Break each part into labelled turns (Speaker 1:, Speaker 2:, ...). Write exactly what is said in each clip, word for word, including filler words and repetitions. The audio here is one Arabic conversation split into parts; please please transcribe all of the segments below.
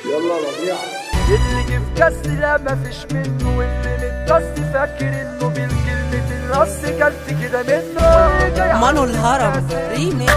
Speaker 1: يلا ربيع
Speaker 2: اللي جه في كاس لا مفيش منه، واللي متكس فاكر انه بالكلمة الرص كلت كده منه.
Speaker 3: مانو الهرم ريمي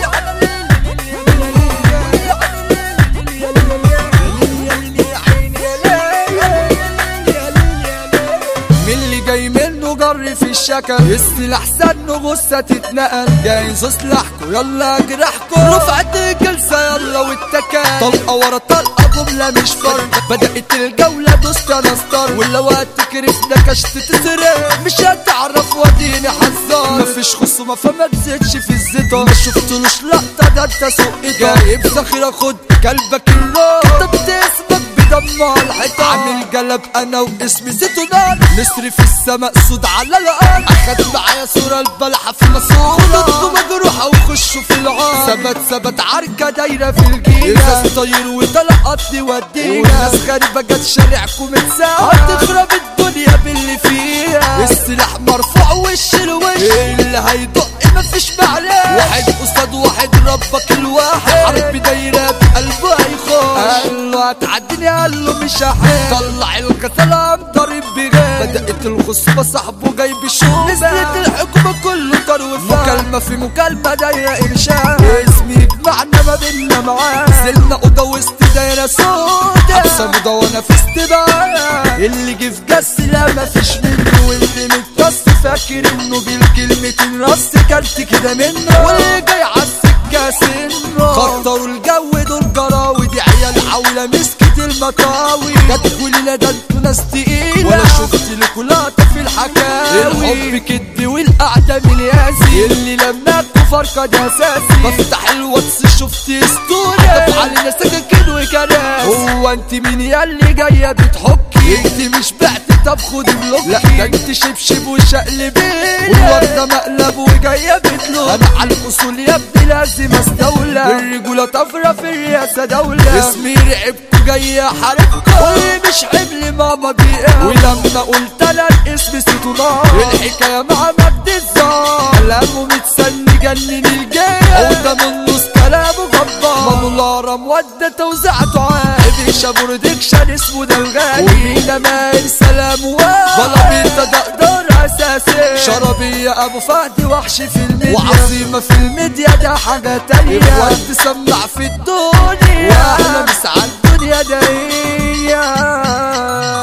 Speaker 2: جاي منه جر في الشكل، السلاح سنه غصة تتنقل، جايز اسلحكوا يلا اجرحكوا، رفعت الجلسة يلا واتكل، طلقة ورا طلقة جملة مش فرد، بدأت الجولة دوست انا ستار، ولا وقت كرفنا كشت تسرق، مش هتعرف وديني حذار، مفيش خصومة فما تزيدش في الزيطة، ما شفتلوش لقطة ده انت سوق جايب ذخيرة خد كلبك الروح، كتبت اسمك بدمع الحيطان، عامل جلب انا واسمي زيتونان، نسر في السما مقصود على الارض، اخد معايا صورة البلحة في ماسورة، خدودكوا مجروحة وخشوا في العار، ثبت ثبت عركة دايرة في الجيلة، ازاز طاير وطلقات ودينا، والناس غريبة جت شارعكم متساوى، هتخرب الدنيا باللي فيها، السلاح مرفوع وش الوش، اللي هيدق مفيش معلش، واحد قصاد واحد ربك الواحد، حرب دايرة بقلبه هيخش، قال له هتعديني قال له مش هحل، طلع القتلة ضارب بغير، بدأت الخصومة صاحبه جايب الشوبة، نزلت الحكومة كله طار وفاق، مكالمة في مكالمة دايرة إرشاد، اسمي يجمعنا ما بينا معاه، نزلنا أوضة وسط دايرة سودا، حبسة مدونة في استباق، اللي جه في جس لا مفيش منه، واللي متكس فاكر انه بالكلمتين رص كلت كده منه، واللي جاي عالسكة سنه، خطروا الجو دول جراوي، دي عيال عولة مسكت المطاوي، جاتكوا ليلة ده انتوا ناس تقيلة، ولا شفت لكوا لقطة في الحكاوي، الحب كدب والقعدة ملياسي، اللي لماكوا فرقة دي اساسي، بفتح الواتس شفت ستوري، علينا سكاكين وكراسي، هو انت مين ياللي جاية بتحكي، انت مش بعت طب خدي بلوكي، لا ده انت شبشب وشقلبين، والوردة مقلب وجاية بتلوك، انا على الاصول يا ابني لازم استولى، الرجولة طفرة في الرئاسة دولة، اسمي رعبكوا جاية حاربكوا، واللي مش حمل ماما ضيقة، ولما قلت انا الاسم نسيته نار، الحكاية مع مجد الزار، كلامه متسني جنن الجاية، عودة من نص كلامه جبار، مانو الهرم ودى توزيعته عادي، برودكشن اسمه ده الغالي، ومينا مايل سلام واد، بلابيتا ده اقدار اساسي، شربية ابو فهد وحش في الميديا، وعظيمة في الميديا ده حاجة تانية، واد تسمع في الدنيا، واحنا مسعى الدنيا داية.